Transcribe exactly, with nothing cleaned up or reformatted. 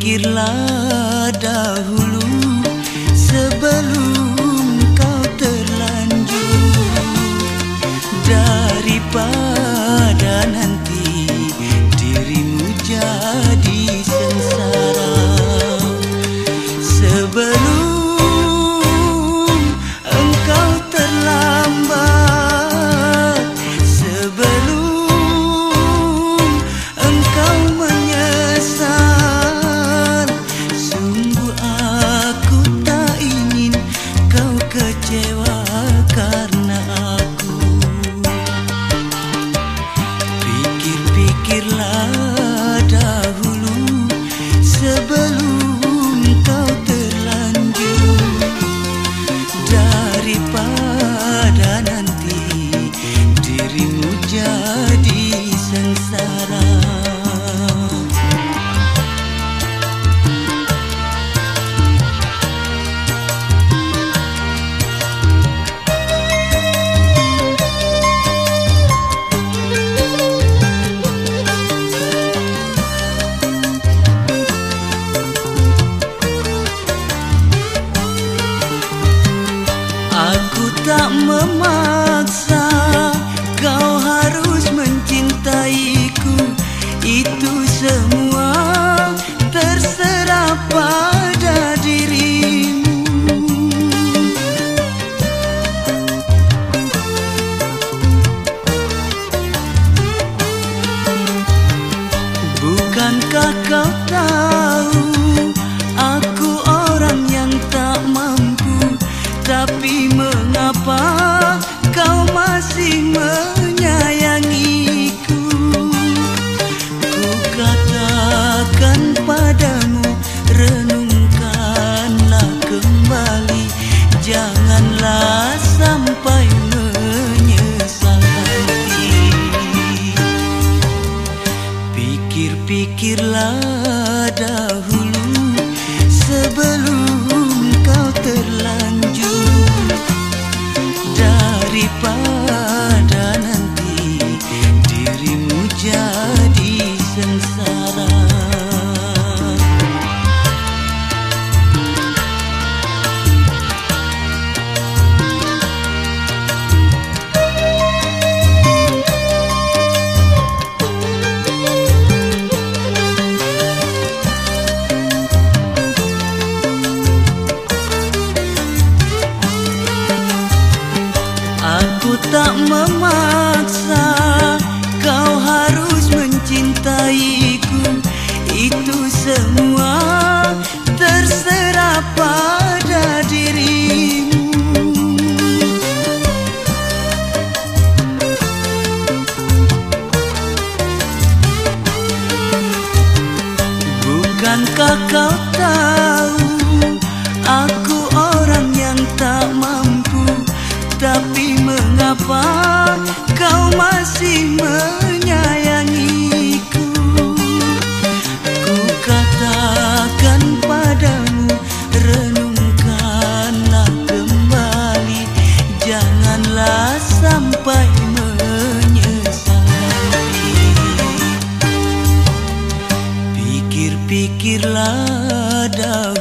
Pikirlah dahulu sebelum kau terlanjur, daripada nanti dirimu jadi sengsara. Sebelum engkau terlambat, sebelum engkau menyesal, sungguh aku tak ingin kau kecewa karena aku. Pikir-pikirlah dahulu sebelum kau terlanjur, daripada nanti dirimu jadi sengsara. Aku tak memaksa kau harus mencintaiku, itu semua terserah pada dirimu. Bukankah kau tahu aku orang yang tak mampu, tapi mengapa kau masih menyayangiku? Ku katakan padamu, renungkanlah kembali, janganlah sampai menyesal nanti. Pikir-pikirlah dahulu sebelum kau terlanjur, daripada nanti dirimu jadi sengsara. Aku tak memaksa kau harus mencintaiku, itu semua terserah pada dirimu. Bukankah kau tahu aku orang yang tak mampu, tapi mengapa kau masih menyayangiku? Ku katakan padamu, renungkanlah kembali, janganlah sampai menyesal nanti. Pikir-pikirlah dahulu